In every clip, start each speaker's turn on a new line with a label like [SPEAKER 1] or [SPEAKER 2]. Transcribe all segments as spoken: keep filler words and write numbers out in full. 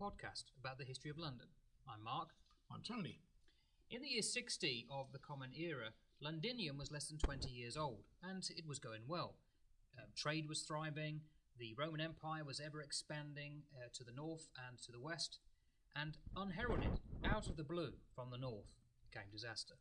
[SPEAKER 1] podcast about the history of London. I'm Mark.
[SPEAKER 2] I'm Tony.
[SPEAKER 1] In the year sixty of the Common Era, Londinium was less than twenty years old, and it was going well. Uh, trade was thriving, the Roman Empire was ever expanding uh, to the north and to the west, and unheralded, out of the blue from the north, came disaster.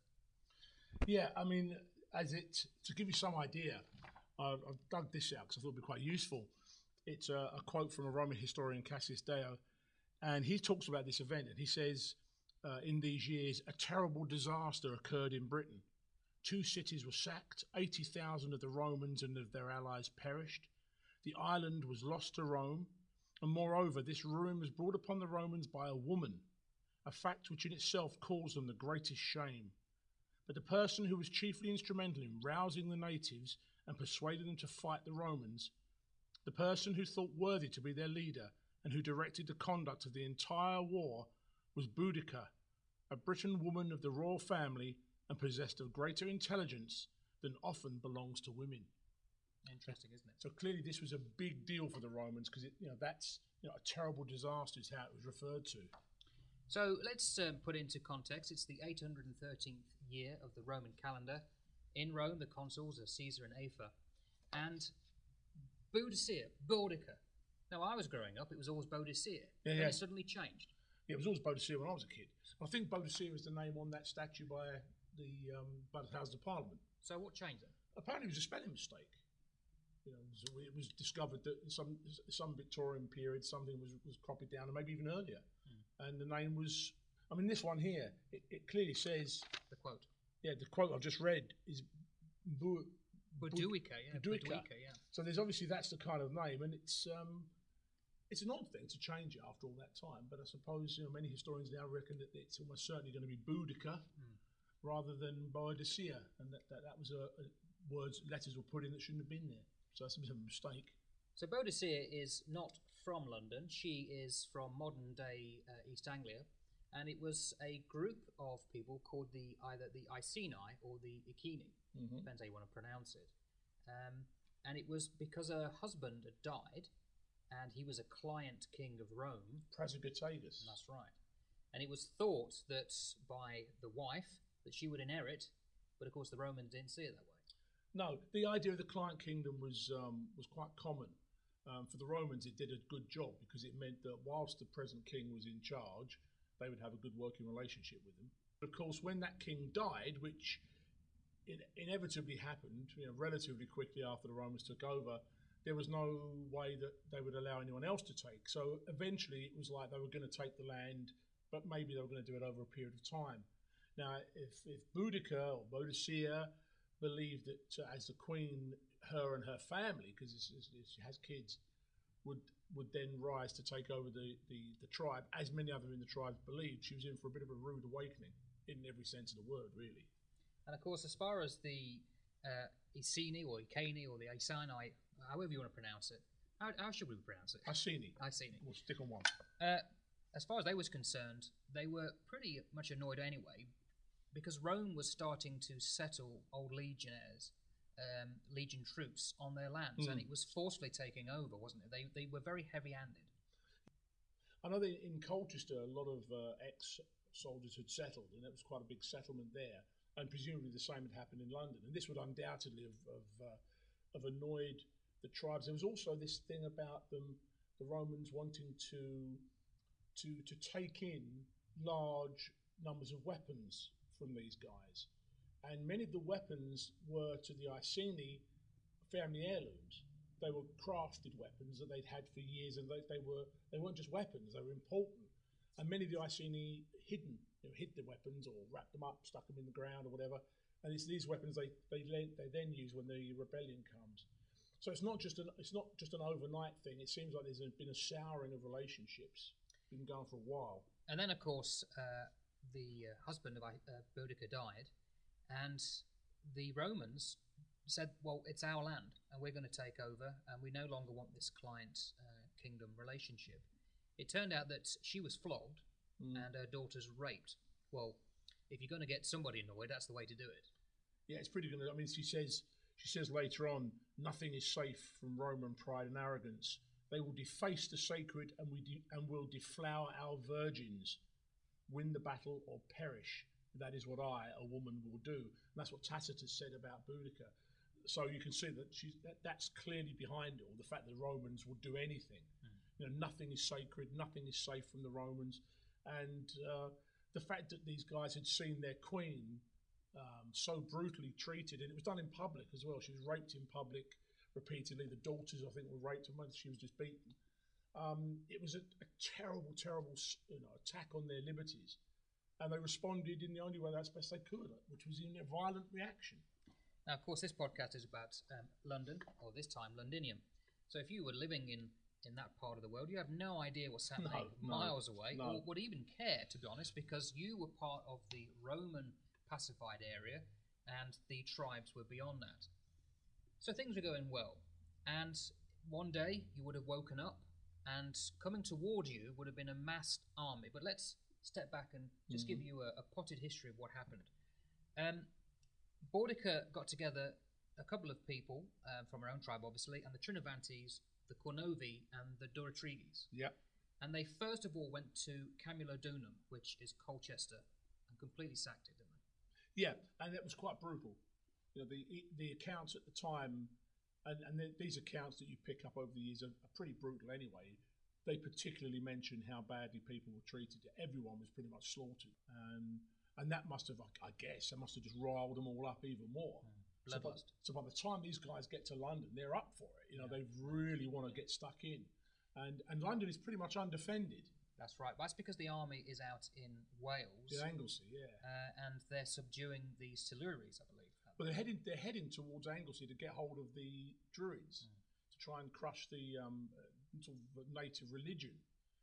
[SPEAKER 2] Yeah, I mean, as it to give you some idea, I've, I've dug this out because I thought it would be quite useful. It's a, a quote from a Roman historian, Cassius Dio, and he talks about this event, and he says, uh, in these years, a terrible disaster occurred in Britain. Two cities were sacked, eighty thousand of the Romans and of their allies perished. The island was lost to Rome, and moreover, this ruin was brought upon the Romans by a woman, a fact which in itself caused them the greatest shame. But the person who was chiefly instrumental in rousing the natives and persuading them to fight the Romans, the person who thought worthy to be their leader and who directed the conduct of the entire war, was Boudicca, a Briton woman of the royal family and possessed of greater intelligence than often belongs to women.
[SPEAKER 1] Interesting, isn't it?
[SPEAKER 2] So clearly this was a big deal for the Romans because you know that's you know a terrible disaster is how it was referred to.
[SPEAKER 1] So let's um, put into context. It's the eight hundred thirteenth year of the Roman calendar. In Rome, the consuls are Caesar and Afer. And Boudicca, Boudicca. Now, I was growing up, it was always Boudicca.
[SPEAKER 2] Yeah,
[SPEAKER 1] then
[SPEAKER 2] yeah.
[SPEAKER 1] it suddenly changed.
[SPEAKER 2] Yeah, it was always Boudicca when I was a kid. I think Boudicca is the name on that statue by the um, by the Houses of Parliament.
[SPEAKER 1] So what changed then?
[SPEAKER 2] Apparently, it was a spelling mistake. You know, it was, it was discovered that in some some Victorian period something was was copied down, and maybe even earlier. Mm. And the name was, I mean, this one here, it, it clearly says
[SPEAKER 1] the quote.
[SPEAKER 2] Yeah, the quote I've just read is Bu,
[SPEAKER 1] Boudicca, yeah,
[SPEAKER 2] Boudicca.
[SPEAKER 1] Boudicca, yeah.
[SPEAKER 2] So there's obviously that's the kind of name, and it's um, it's an odd thing to change it after all that time. But I suppose you know many historians now reckon that it's almost certainly going to be Boudicca mm. rather than Boadicea, and that that, that was a, a words letters were put in that shouldn't have been there. So that's a bit of a mistake.
[SPEAKER 1] So Boadicea is not from London. She is from modern-day uh, East Anglia, and it was a group of people called the either the Iceni or the Iceni. Mm-hmm. Depends how you want to pronounce it. Um, and it was because her husband had died, and he was a client king of Rome.
[SPEAKER 2] Prasutagus.
[SPEAKER 1] That's right. And it was thought that by the wife that she would inherit, but of course the Romans didn't see it that way.
[SPEAKER 2] No, the idea of the client kingdom was um, was quite common. Um, for the Romans, it did a good job because it meant that whilst the present king was in charge, they would have a good working relationship with him. But of course, when that king died, which it inevitably happened, you know, relatively quickly after the Romans took over, there was no way that they would allow anyone else to take. So eventually, it was like they were going to take the land, but maybe they were going to do it over a period of time. Now, if if Boudicca or Boadicea believed that uh, as the queen, her and her family, because she has kids, would would then rise to take over the, the, the tribe, as many other in the tribes believed, she was in for a bit of a rude awakening, in every sense of the word, really.
[SPEAKER 1] And of course, as far as the uh, Iceni or Iceni or the Iceni, however you want to pronounce it, how, how should we pronounce it?
[SPEAKER 2] Iceni.
[SPEAKER 1] Iceni.
[SPEAKER 2] We'll stick on one.
[SPEAKER 1] Uh, as far as they was concerned, they were pretty much annoyed anyway, because Rome was starting to settle old legionnaires, um, legion troops on their lands, mm. and it was forcefully taking over, wasn't it? They they were very heavy-handed.
[SPEAKER 2] I know that in Colchester, a lot of uh, ex-soldiers had settled, and it was quite a big settlement there, and presumably the same had happened in London. And this would undoubtedly have have, uh, have annoyed the tribes. There was also this thing about them, the Romans wanting to to to take in large numbers of weapons from these guys, and many of the weapons were to the Iceni family heirlooms. They were crafted weapons that they'd had for years, and they, they were they weren't just weapons; they were important. And many of the Iceni hidden, you know, hid the weapons or wrapped them up, stuck them in the ground or whatever. And it's these weapons they they they then use when the rebellion comes. So it's not just an it's not just an overnight thing. It seems like there's been a souring of relationships, been going for a while.
[SPEAKER 1] And then, of course, uh, the uh, husband of uh, Boudicca died, and the Romans said, well, it's our land, and we're going to take over, and we no longer want this client uh, kingdom relationship. It turned out that she was flogged, mm. and her daughters raped. Well, if you're going to get somebody annoyed, that's the way to do it.
[SPEAKER 2] Yeah, it's pretty good. I mean, she says she says later on, nothing is safe from Roman pride and arrogance. They will deface the sacred, and we de- and will deflower our virgins, win the battle or perish. That is what I, a woman, will do. And that's what Tacitus said about Boudica. So you can see that she's that, that's clearly behind it, or the fact that the Romans will do anything. Mm. You know, nothing is sacred, nothing is safe from the Romans, and uh, the fact that these guys had seen their queen um, so brutally treated, and it was done in public as well. She was raped in public repeatedly. The daughters, I think, were raped, and she was just beaten. Um, it was a, a terrible, terrible, you know, attack on their liberties, and they responded in the only way that's best they could, which was in a violent reaction.
[SPEAKER 1] Now, of course, this podcast is about um, London, or this time Londinium. So, if you were living in in that part of the world, you have no idea what's happening no, miles no, away, no. or would even care, to be honest, because you were part of the Roman pacified area, and the tribes were beyond that. So things were going well, and one day you would have woken up, and coming toward you would have been a massed army. But let's step back and just mm-hmm. give you a, a potted history of what happened. Um, Boudica got together a couple of people uh, from her own tribe, obviously, and the Trinovantes, the Cornovi, and the Durotriges.
[SPEAKER 2] Yeah.
[SPEAKER 1] And they first of all went to Camulodunum, which is Colchester, and completely sacked it, didn't they?
[SPEAKER 2] Yeah, and it was quite brutal. You know, the the accounts at the time, and, and the, these accounts that you pick up over the years are, are pretty brutal anyway. They particularly mention how badly people were treated. Everyone was pretty much slaughtered, and and that must have, I guess, that must have just riled them all up even more. Mm. So by, so by the time these guys get to London, they're up for it. You know, yeah. They really want to get stuck in, and and London is pretty much undefended.
[SPEAKER 1] That's right. But that's because the army is out in Wales,
[SPEAKER 2] in Anglesey, yeah,
[SPEAKER 1] uh, and they're subduing the Silures, I believe.
[SPEAKER 2] But they're heading they're heading towards Anglesey to get hold of the Druids, mm. to try and crush the um, sort of native religion.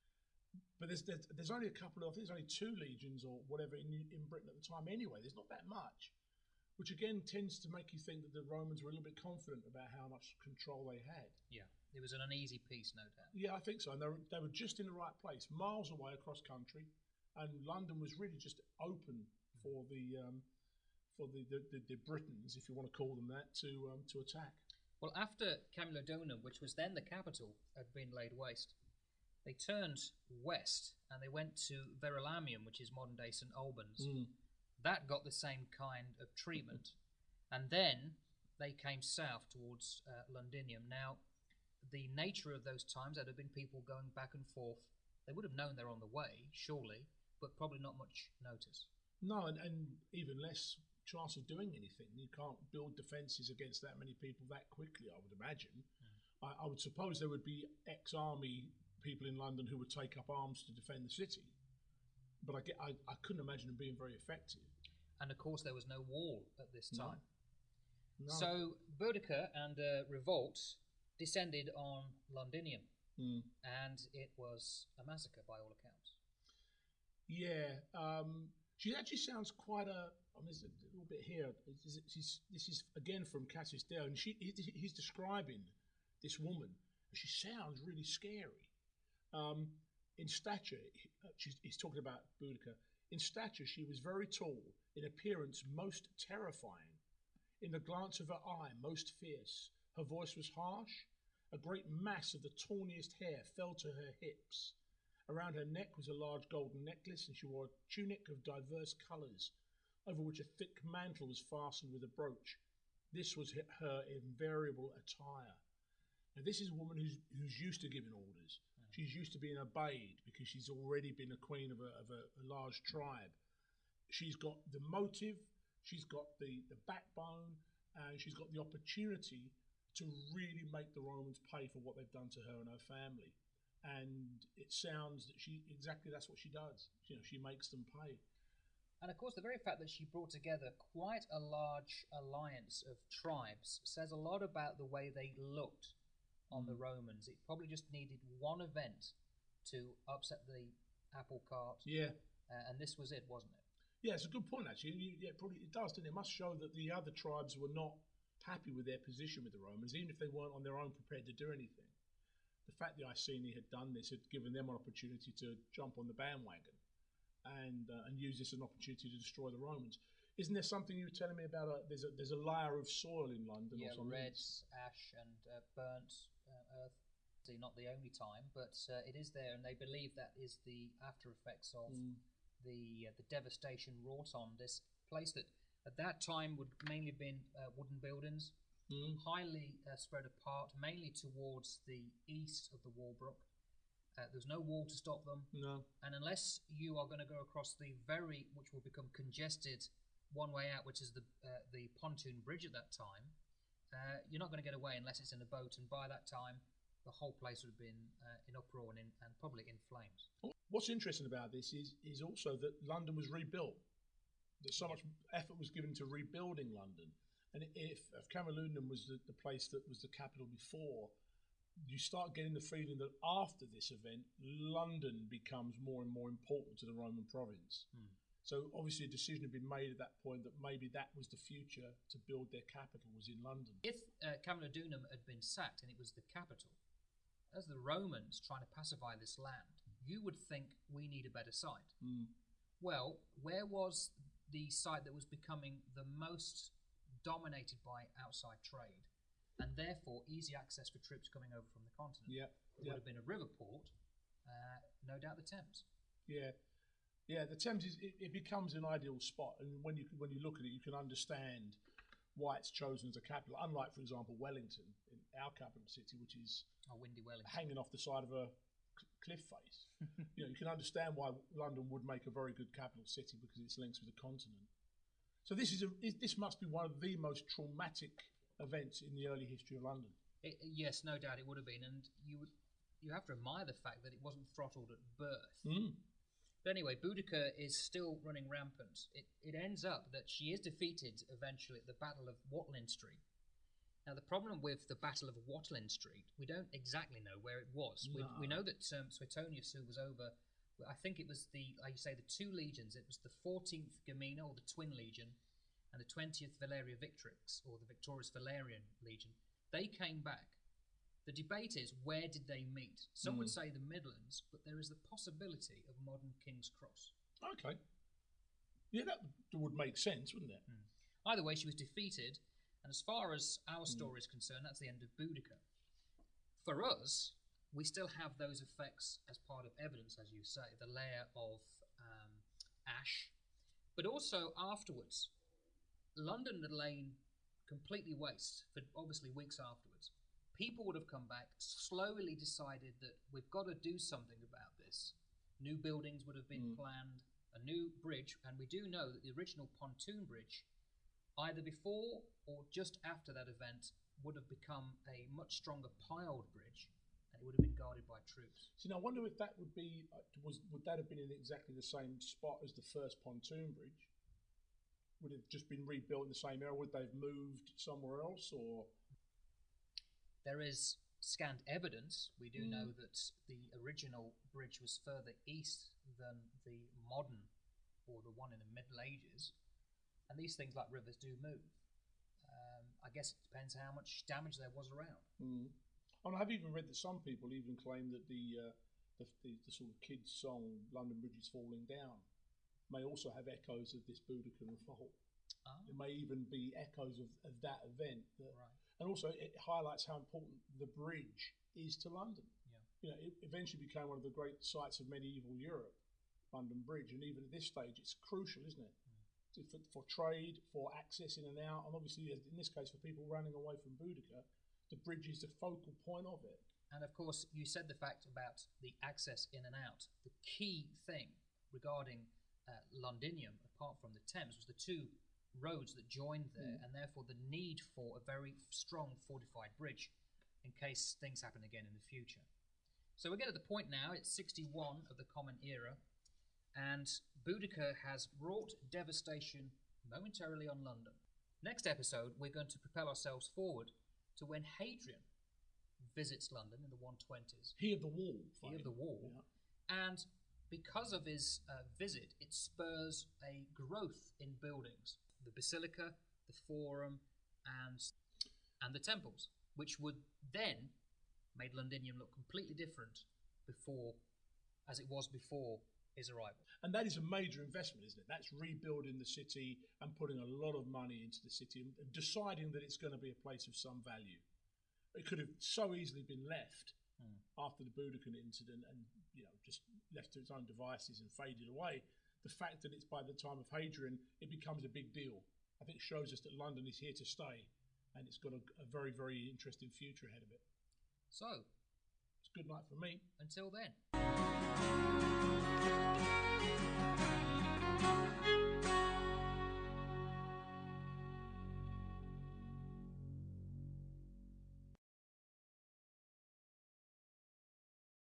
[SPEAKER 2] But there's, there's there's only a couple of I think there's only two legions or whatever in in Britain at the time anyway. There's not that much. Which again tends to make you think that the Romans were a little bit confident about how much control they had.
[SPEAKER 1] Yeah, it was an uneasy peace, no doubt.
[SPEAKER 2] Yeah, I think so. And they were, they were just in the right place, miles away across country, and London was really just open for the um, for the, the, the, the Britons, if you want to call them that, to um, to attack.
[SPEAKER 1] Well, after Camulodunum, which was then the capital, had been laid waste, they turned west and they went to Verulamium, which is modern day Saint Albans. Mm. That got the same kind of treatment. And then they came south towards uh, Londinium. Now, the nature of those times, there had been people going back and forth. They would have known they're on the way, surely, but probably not much notice.
[SPEAKER 2] No, and, and even less chance of doing anything. You can't build defences against that many people that quickly, I would imagine. Mm. I, I would suppose there would be ex-army people in London who would take up arms to defend the city. But I, get, I, I couldn't imagine them being very effective.
[SPEAKER 1] And of course, there was no wall at this time.
[SPEAKER 2] No. No.
[SPEAKER 1] So Boudica and uh, revolt descended on Londinium, mm. and it was a massacre by all accounts.
[SPEAKER 2] Yeah, um, she actually sounds quite a. I mean, there's a little bit here. This is, this is again from Cassius Dio, and she, he, he's describing this woman. She sounds really scary. Um, in stature, she's, he's talking about Boudica. In stature, she was very tall. In appearance, most terrifying. In the glance of her eye, most fierce. Her voice was harsh. A great mass of the tawniest hair fell to her hips. Around her neck was a large golden necklace, and she wore a tunic of diverse colours, over which a thick mantle was fastened with a brooch. This was her invariable attire. Now, this is a woman who's, who's used to giving orders. She's used to being obeyed because she's already been a queen of a, of a, a large tribe. She's got the motive, she's got the, the backbone, and she's got the opportunity to really make the Romans pay for what they've done to her and her family. And it sounds that she exactly that's what she does. You know, she makes them pay.
[SPEAKER 1] And of course, the very fact that she brought together quite a large alliance of tribes says a lot about the way they looked on the Romans. It probably just needed one event to upset the apple cart.
[SPEAKER 2] Yeah.
[SPEAKER 1] Uh, and this was it, wasn't it?
[SPEAKER 2] Yeah, it's a good point, actually. You, yeah, probably it does, doesn't it? It must show that the other tribes were not happy with their position with the Romans, even if they weren't on their own prepared to do anything. The fact that Iceni had done this had given them an opportunity to jump on the bandwagon and uh, and use this as an opportunity to destroy the Romans. Isn't there something you were telling me about? A, there's a there's a layer of soil in London
[SPEAKER 1] yeah,
[SPEAKER 2] or something?
[SPEAKER 1] Yeah, red ash and uh, burnt uh, earth. See, not the only time, but uh, it is there, and they believe that is the after effects of
[SPEAKER 2] Mm.
[SPEAKER 1] the uh, the devastation wrought on this place that at that time would mainly have been uh, wooden buildings,
[SPEAKER 2] Mm.
[SPEAKER 1] highly uh, spread apart, mainly towards the east of the Walbrook. Uh, there's no wall to stop them,
[SPEAKER 2] No.
[SPEAKER 1] and unless you are going to go across the very, which will become congested, one way out, which is the uh, the pontoon bridge at that time, uh, you're not going to get away unless it's in a boat. And by that time, the whole place would have been uh, in uproar and, in, and probably in flames.
[SPEAKER 2] What's interesting about this is is also that London was rebuilt. That so much effort was given to rebuilding London, and if, if Camalodunum was the, the place that was the capital before, you start getting the feeling that after this event, London becomes more and more important to the Roman province.
[SPEAKER 1] Hmm.
[SPEAKER 2] So obviously a decision had been made at that point that maybe that was the future to build their capital was in London.
[SPEAKER 1] If uh, Camalodunum had been sacked and it was the capital, as the Romans trying to pacify this land, you would think we need a better site.
[SPEAKER 2] Mm.
[SPEAKER 1] Well, where was the site that was becoming the most dominated by outside trade, and therefore easy access for troops coming over from the continent?
[SPEAKER 2] Yeah,
[SPEAKER 1] It
[SPEAKER 2] yeah.
[SPEAKER 1] would have been a river port, uh, no doubt the Thames.
[SPEAKER 2] Yeah, yeah. The Thames is it, it becomes an ideal spot, and when you when you look at it, you can understand why it's chosen as a capital. Unlike, for example, Wellington, in our capital city, which is
[SPEAKER 1] Oh, Windy Wellington.
[SPEAKER 2] hanging off the side of a cl- cliff face. You know, you can understand why London would make a very good capital city because it's linked with the continent. So this is a this must be one of the most traumatic events in the early history of London.
[SPEAKER 1] It, yes, no doubt it would have been, and you would you have to admire the fact that it wasn't throttled at birth.
[SPEAKER 2] Mm.
[SPEAKER 1] But anyway, Boudicca is still running rampant. It, it ends up that she is defeated eventually at the Battle of Watling Street. Now, the problem with the Battle of Watling Street, we don't exactly know where it was.
[SPEAKER 2] No.
[SPEAKER 1] We, we know that um, Suetonius, who was over, I think it was the, like you say, the two legions. It was the fourteenth Gemina, or the Twin Legion, and the twentieth Valeria Victrix, or the Victorious Valerian Legion. They came back. The debate is, where did they meet? Some
[SPEAKER 2] Mm.
[SPEAKER 1] would say the Midlands, but there is the possibility of modern King's Cross.
[SPEAKER 2] Okay. Yeah, that would make sense, wouldn't it?
[SPEAKER 1] Either way, she was defeated, and as far as our story is concerned, that's the end of Boudicca. For us, we still have those effects as part of evidence, as you say, the layer of um, ash, but also afterwards. London had lain completely waste for obviously weeks afterwards. People would have come back, slowly decided that we've got to do something about this. New buildings would have been
[SPEAKER 2] Mm.
[SPEAKER 1] planned, a new bridge, and we do know that the original pontoon bridge, either before or just after that event, would have become a much stronger piled bridge, and it would have been guarded by troops.
[SPEAKER 2] So now I wonder if that would be uh, was would that have been in exactly the same spot as the first pontoon bridge? Would it have just been rebuilt in the same area? Would they have moved somewhere else, or
[SPEAKER 1] There is scant evidence. We do
[SPEAKER 2] Mm.
[SPEAKER 1] know that the original bridge was further east than the modern, or the one in the Middle Ages, and these things like rivers do move. Um, I guess it depends how much damage there was around.
[SPEAKER 2] Mm. And I've even read that some people even claim that the, uh, the, the the sort of kids' song "London Bridge is Falling Down" may also have echoes of this Boudicca revolt.
[SPEAKER 1] Ah,
[SPEAKER 2] It may even be echoes of, of that event. That,
[SPEAKER 1] right.
[SPEAKER 2] And also, it highlights how important the bridge is to London.
[SPEAKER 1] Yeah.
[SPEAKER 2] You know, it eventually became one of the great sites of medieval Europe, London Bridge, and even at this stage, it's crucial, isn't it? To- For, for trade, for access in and out, and obviously, in this case, for people running away from Boudicca, the bridge is the focal point of it.
[SPEAKER 1] And of course, you said the fact about the access in and out. The key thing regarding uh, Londinium, apart from the Thames, was the two roads that joined there,
[SPEAKER 2] Mm.
[SPEAKER 1] and therefore the need for a very strong fortified bridge in case things happen again in the future. So we get at the point now, it's sixty-one of the Common Era, and Boudicca has wrought devastation momentarily on London. Next episode, we're going to propel ourselves forward to when Hadrian visits London in the one twenties.
[SPEAKER 2] He of the wall.
[SPEAKER 1] He of the wall.
[SPEAKER 2] Yeah.
[SPEAKER 1] And because of his uh, visit, it spurs a growth in buildings. The Basilica, the Forum, and, and the temples, which would then make Londinium look completely different before, as it was before his arrival.
[SPEAKER 2] And that is a major investment, isn't it? That's rebuilding the city and putting a lot of money into the city and deciding that it's going to be a place of some value. It could have so easily been left mm. after the Boudicca incident and, you know, just left to its own devices and faded away. The fact that it's by the time of Hadrian, it becomes a big deal. I think shows us that London is here to stay, and it's got a, a very, very interesting future ahead of it.
[SPEAKER 1] So,
[SPEAKER 2] it's good night for me.
[SPEAKER 1] Until then.